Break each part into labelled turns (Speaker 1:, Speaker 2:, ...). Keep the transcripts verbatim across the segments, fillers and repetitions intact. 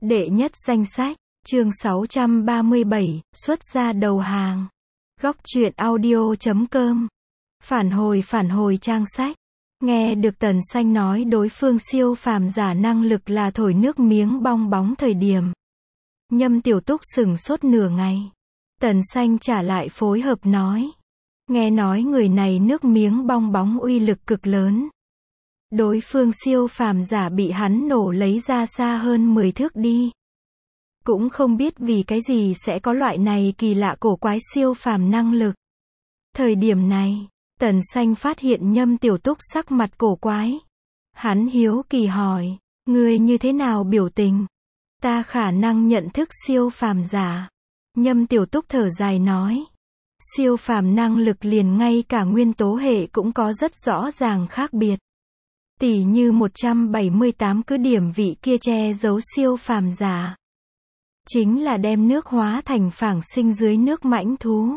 Speaker 1: Đệ nhất danh sách, chương sáu trăm ba mươi bảy, xuất gia đầu hàng. Góc truyện audio chấm com. Phản hồi phản hồi trang sách. Nghe được Tần Xanh nói đối phương siêu phàm giả năng lực là thổi nước miếng bong bóng thời điểm. Nhâm Tiểu Túc sửng sốt nửa ngày. Tần Xanh trả lại phối hợp nói. Nghe nói người này nước miếng bong bóng uy lực cực lớn. Đối phương siêu phàm giả bị hắn nổ lấy ra xa hơn mười thước đi. Cũng không biết vì cái gì sẽ có loại này kỳ lạ cổ quái siêu phàm năng lực. Thời điểm này, Tần Xanh phát hiện Nhâm Tiểu Túc sắc mặt cổ quái. Hắn hiếu kỳ hỏi, ngươi như thế nào biểu tình? Ta khả năng nhận thức siêu phàm giả. Nhâm Tiểu Túc thở dài nói. Siêu phàm năng lực liền ngay cả nguyên tố hệ cũng có rất rõ ràng khác biệt. Tỉ như một trăm bảy mươi tám cứ điểm vị kia che giấu siêu phàm giả. Chính là đem nước hóa thành phảng sinh dưới nước mãnh thú.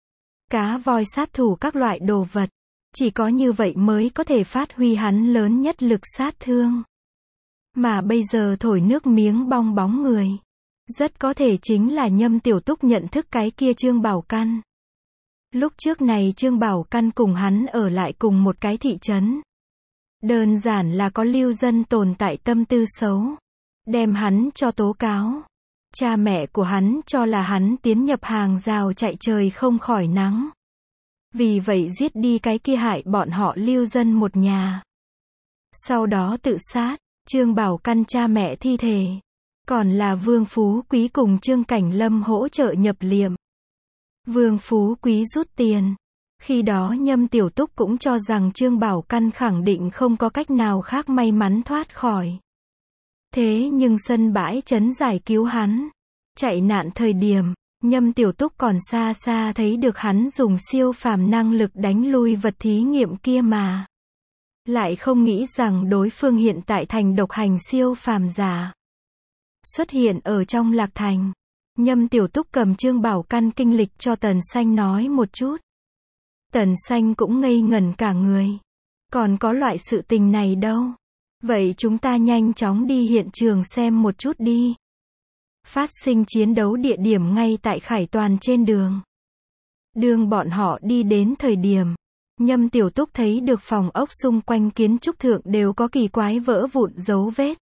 Speaker 1: Cá voi sát thủ các loại đồ vật. Chỉ có như vậy mới có thể phát huy hắn lớn nhất lực sát thương. Mà bây giờ thổi nước miếng bong bóng người. Rất có thể chính là Nhâm Tiểu Túc nhận thức cái kia Trương Bảo Căn. Lúc trước này Trương Bảo Căn cùng hắn ở lại cùng một cái thị trấn. Đơn giản là có lưu dân tồn tại tâm tư xấu. Đem hắn cho tố cáo. Cha mẹ của hắn cho là hắn tiến nhập hàng rào chạy trời không khỏi nắng. Vì vậy giết đi cái kia hại bọn họ lưu dân một nhà. Sau đó tự sát, Trương Bảo Căn cha mẹ thi thể. Còn là Vương Phú Quý cùng Trương Cảnh Lâm hỗ trợ nhập liệm. Vương Phú Quý rút tiền. Khi đó Nhâm Tiểu Túc cũng cho rằng Trương Bảo Căn khẳng định không có cách nào khác may mắn thoát khỏi. Thế nhưng sân bãi trấn giải cứu hắn. Chạy nạn thời điểm, Nhâm Tiểu Túc còn xa xa thấy được hắn dùng siêu phàm năng lực đánh lui vật thí nghiệm kia mà. Lại không nghĩ rằng đối phương hiện tại thành độc hành siêu phàm giả. Xuất hiện ở trong Lạc Thành. Nhâm Tiểu Túc cầm Trương Bảo Căn kinh lịch cho Tần Xanh nói một chút. Tần Xanh cũng ngây ngẩn cả người. Còn có loại sự tình này đâu. Vậy chúng ta nhanh chóng đi hiện trường xem một chút đi. Phát sinh chiến đấu địa điểm ngay tại Khải Toàn trên đường. Đường bọn họ đi đến thời điểm. Nhâm Tiểu Túc thấy được phòng ốc xung quanh kiến trúc thượng đều có kỳ quái vỡ vụn dấu vết.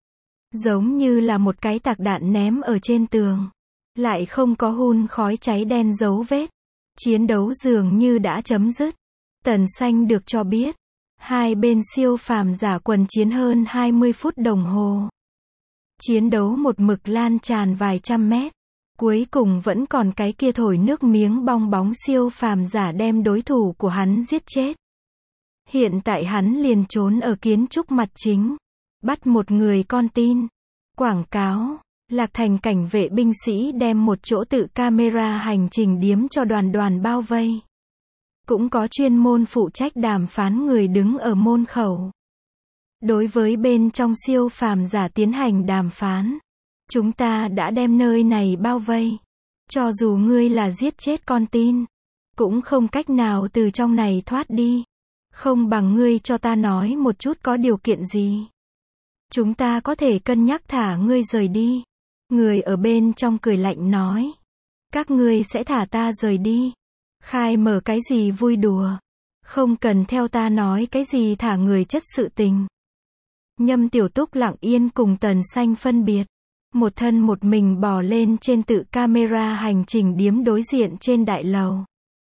Speaker 1: Giống như là một cái tạc đạn ném ở trên tường. Lại không có hun khói cháy đen dấu vết. Chiến đấu dường như đã chấm dứt. Tần Xanh được cho biết. Hai bên siêu phàm giả quần chiến hơn hai mươi phút đồng hồ. Chiến đấu một mực lan tràn vài trăm mét. Cuối cùng vẫn còn cái kia thổi nước miếng bong bóng siêu phàm giả đem đối thủ của hắn giết chết. Hiện tại hắn liền trốn ở kiến trúc mặt chính. Bắt một người con tin. Quảng cáo. Lạc Thành cảnh vệ binh sĩ đem một chỗ tự camera hành trình điếm cho đoàn đoàn bao vây. Cũng có chuyên môn phụ trách đàm phán người đứng ở môn khẩu. Đối với bên trong siêu phàm giả tiến hành đàm phán. Chúng ta đã đem nơi này bao vây. Cho dù ngươi là giết chết con tin. Cũng không cách nào từ trong này thoát đi. Không bằng ngươi cho ta nói một chút có điều kiện gì. Chúng ta có thể cân nhắc thả ngươi rời đi. Người ở bên trong cười lạnh nói. Các ngươi sẽ thả ta rời đi. Khai mở cái gì vui đùa. Không cần theo ta nói cái gì thả người chất sự tình. Nhâm Tiểu Túc lặng yên cùng Tần Xanh phân biệt. Một thân một mình bò lên trên tự camera hành trình điếm đối diện trên đại lầu.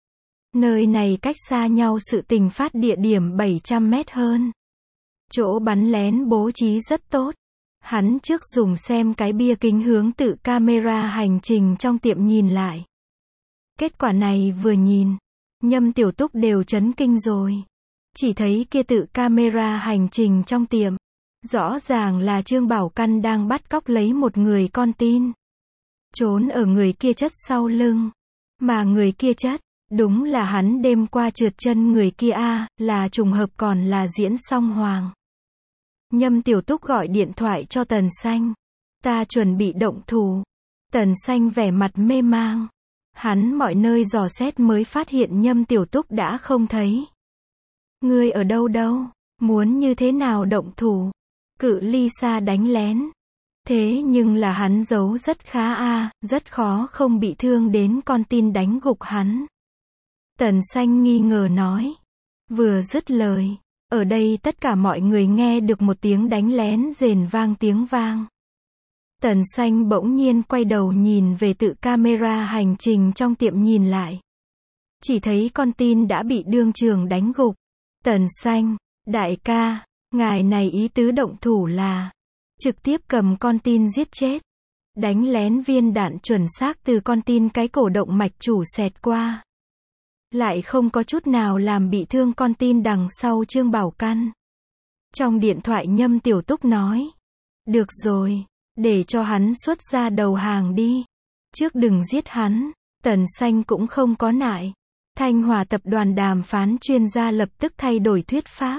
Speaker 1: Nơi này cách xa nhau sự tình phát địa điểm bảy trăm mét hơn. Chỗ bắn lén bố trí rất tốt. Hắn trước dùng xem cái bia kính hướng tự camera hành trình trong tiệm nhìn lại. Kết quả này vừa nhìn, Nhâm Tiểu Túc đều chấn kinh rồi. Chỉ thấy kia tự camera hành trình trong tiệm. Rõ ràng là Trương Bảo Căn đang bắt cóc lấy một người con tin. Trốn ở người kia chất sau lưng. Mà người kia chất, đúng là hắn đêm qua trượt chân người kia a, là trùng hợp còn là diễn song hoàng. Nhâm Tiểu Túc gọi điện thoại cho Tần Xanh. Ta chuẩn bị động thủ. Tần Xanh vẻ mặt mê mang. Hắn mọi nơi dò xét mới phát hiện Nhâm Tiểu Túc đã không thấy. Ngươi ở đâu đâu? Muốn như thế nào động thủ? Cự ly xa đánh lén. Thế nhưng là hắn giấu rất khá a, rất khó không bị thương đến con tin đánh gục hắn. Tần Xanh nghi ngờ nói. Vừa dứt lời, ở đây tất cả mọi người nghe được một tiếng đánh lén rền vang tiếng vang. Tần Xanh bỗng nhiên quay đầu nhìn về tự camera hành trình trong tiệm nhìn lại. Chỉ thấy con tin đã bị đương trường đánh gục. Tần Xanh, đại ca, ngài này ý tứ động thủ là trực tiếp cầm con tin giết chết. Đánh lén viên đạn chuẩn xác từ con tin cái cổ động mạch chủ xẹt qua. Lại không có chút nào làm bị thương con tin đằng sau Trương Bảo Căn. Trong điện thoại Nhâm Tiểu Túc nói. Được rồi, để cho hắn xuất ra đầu hàng đi. Trước đừng giết hắn. Tần Xanh cũng không có nại. Thanh Hòa tập đoàn đàm phán chuyên gia lập tức thay đổi thuyết pháp.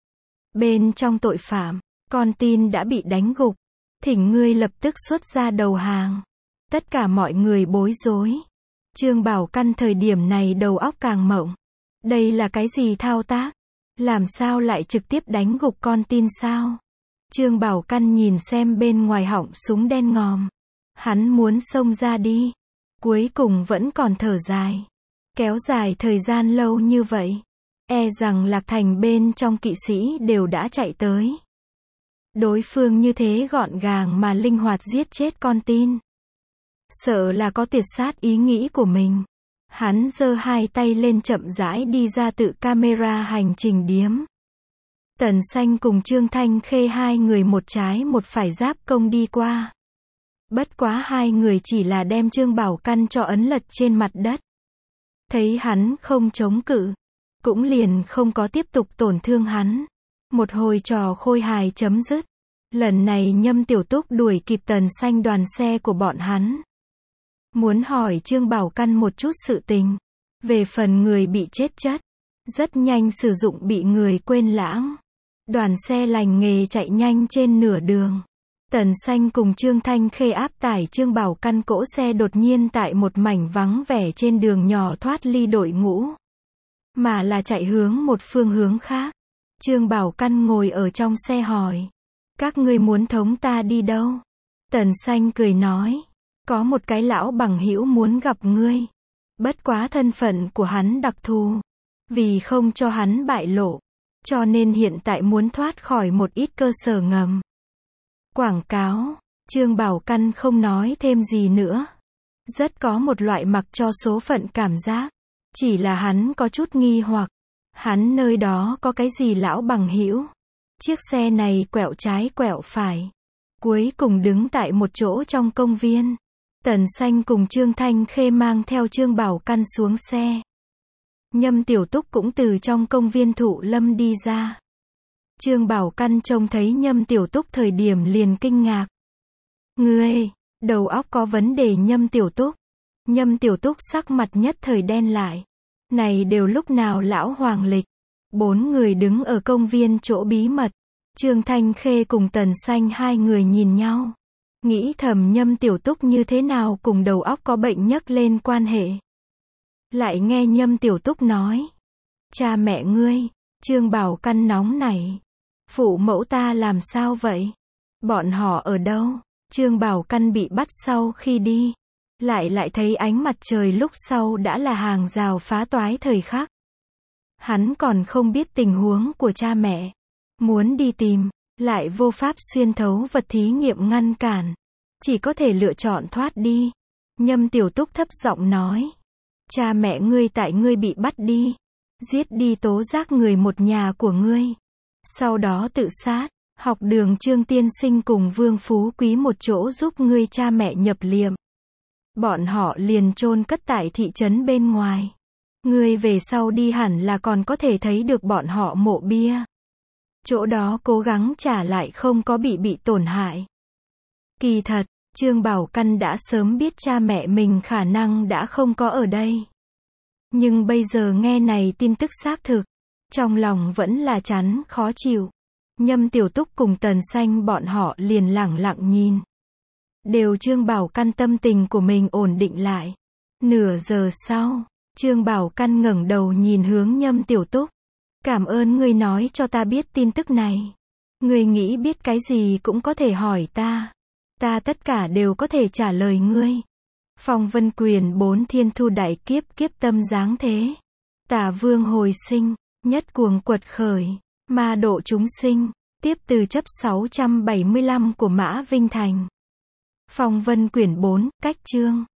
Speaker 1: Bên trong tội phạm, con tin đã bị đánh gục. Thỉnh ngươi lập tức xuất ra đầu hàng. Tất cả mọi người bối rối. Trương Bảo Căn thời điểm này đầu óc càng mộng. Đây là cái gì thao tác? Làm sao lại trực tiếp đánh gục con tin sao? Trương Bảo Căn nhìn xem bên ngoài họng súng đen ngòm. Hắn muốn xông ra đi. Cuối cùng vẫn còn thở dài. Kéo dài thời gian lâu như vậy. E rằng Lạc Thành bên trong kỵ sĩ đều đã chạy tới. Đối phương như thế gọn gàng mà linh hoạt giết chết con tin. Sợ là có tuyệt sát ý nghĩ của mình. Hắn giơ hai tay lên chậm rãi đi ra tự camera hành trình điếm. Tần Xanh cùng Trương Thanh Khê hai người một trái một phải giáp công đi qua. Bất quá hai người chỉ là đem Trương Bảo Căn cho ấn lật trên mặt đất. Thấy hắn không chống cự, cũng liền không có tiếp tục tổn thương hắn. Một hồi trò khôi hài chấm dứt. Lần này Nhâm Tiểu Túc đuổi kịp Tần Xanh đoàn xe của bọn hắn. Muốn hỏi Trương Bảo Căn một chút sự tình. Về phần người bị chết chất. Rất nhanh sử dụng bị người quên lãng. Đoàn xe lành nghề chạy nhanh trên nửa đường. Tần Xanh cùng Trương Thanh Khê áp tải Trương Bảo Căn cỗ xe đột nhiên tại một mảnh vắng vẻ trên đường nhỏ thoát ly đội ngũ. Mà là chạy hướng một phương hướng khác. Trương Bảo Căn ngồi ở trong xe hỏi. Các ngươi muốn thống ta đi đâu? Tần Xanh cười nói. Có một cái lão bằng hữu muốn gặp ngươi. Bất quá thân phận của hắn đặc thù. Vì không cho hắn bại lộ. Cho nên hiện tại muốn thoát khỏi một ít cơ sở ngầm. Quảng cáo. Trương Bảo Căn không nói thêm gì nữa. Rất có một loại mặc cho số phận cảm giác. Chỉ là hắn có chút nghi hoặc. Hắn nơi đó có cái gì lão bằng hữu? Chiếc xe này quẹo trái quẹo phải. Cuối cùng đứng tại một chỗ trong công viên. Tần Xanh cùng Trương Thanh Khê mang theo Trương Bảo Căn xuống xe. Nhâm Tiểu Túc cũng từ trong công viên Thụ Lâm đi ra. Trương Bảo Căn trông thấy Nhâm Tiểu Túc thời điểm liền kinh ngạc. Ngươi, đầu óc có vấn đề Nhâm Tiểu Túc. Nhâm Tiểu Túc sắc mặt nhất thời đen lại. Này đều lúc nào lão hoàng lịch. Bốn người đứng ở công viên chỗ bí mật. Trương Thanh Khê cùng Tần Xanh hai người nhìn nhau. Nghĩ thầm Nhâm Tiểu Túc như thế nào cùng đầu óc có bệnh nhắc lên quan hệ. Lại nghe Nhâm Tiểu Túc nói. Cha mẹ ngươi. Trương Bảo Căn nóng nảy. Phụ mẫu ta làm sao vậy? Bọn họ ở đâu? Trương Bảo Căn bị bắt sau khi đi. Lại lại thấy ánh mặt trời lúc sau đã là hàng rào phá toái thời khắc. Hắn còn không biết tình huống của cha mẹ. Muốn đi tìm, lại vô pháp xuyên thấu vật thí nghiệm ngăn cản. Chỉ có thể lựa chọn thoát đi. Nhâm Tiểu Túc thấp giọng nói. Cha mẹ ngươi tại ngươi bị bắt đi. Giết đi tố giác người một nhà của ngươi. Sau đó tự sát. Học đường Trương Tiên Sinh cùng Vương Phú Quý một chỗ giúp ngươi cha mẹ nhập liệm. Bọn họ liền chôn cất tại thị trấn bên ngoài. Ngươi về sau đi hẳn là còn có thể thấy được bọn họ mộ bia. Chỗ đó cố gắng trả lại không có bị bị tổn hại. Kỳ thật, Trương Bảo Căn đã sớm biết cha mẹ mình khả năng đã không có ở đây. Nhưng bây giờ nghe này tin tức xác thực. Trong lòng vẫn là chán, khó chịu. Nhâm Tiểu Túc cùng Tần Xanh bọn họ liền lẳng lặng nhìn. Đều Trương Bảo Căn tâm tình của mình ổn định lại. Nửa giờ sau, Trương Bảo Căn ngẩng đầu nhìn hướng Nhâm Tiểu Túc. Cảm ơn ngươi nói cho ta biết tin tức này. Ngươi nghĩ biết cái gì cũng có thể hỏi ta. Ta tất cả đều có thể trả lời ngươi. Phong vân quyền bốn thiên thu đại kiếp kiếp tâm giáng thế. Tả vương hồi sinh, nhất cuồng quật khởi, ma độ chúng sinh, tiếp từ chấp sáu trăm bảy mươi lăm của Mã Vinh Thành. Phong vân quyển bốn, cách chương.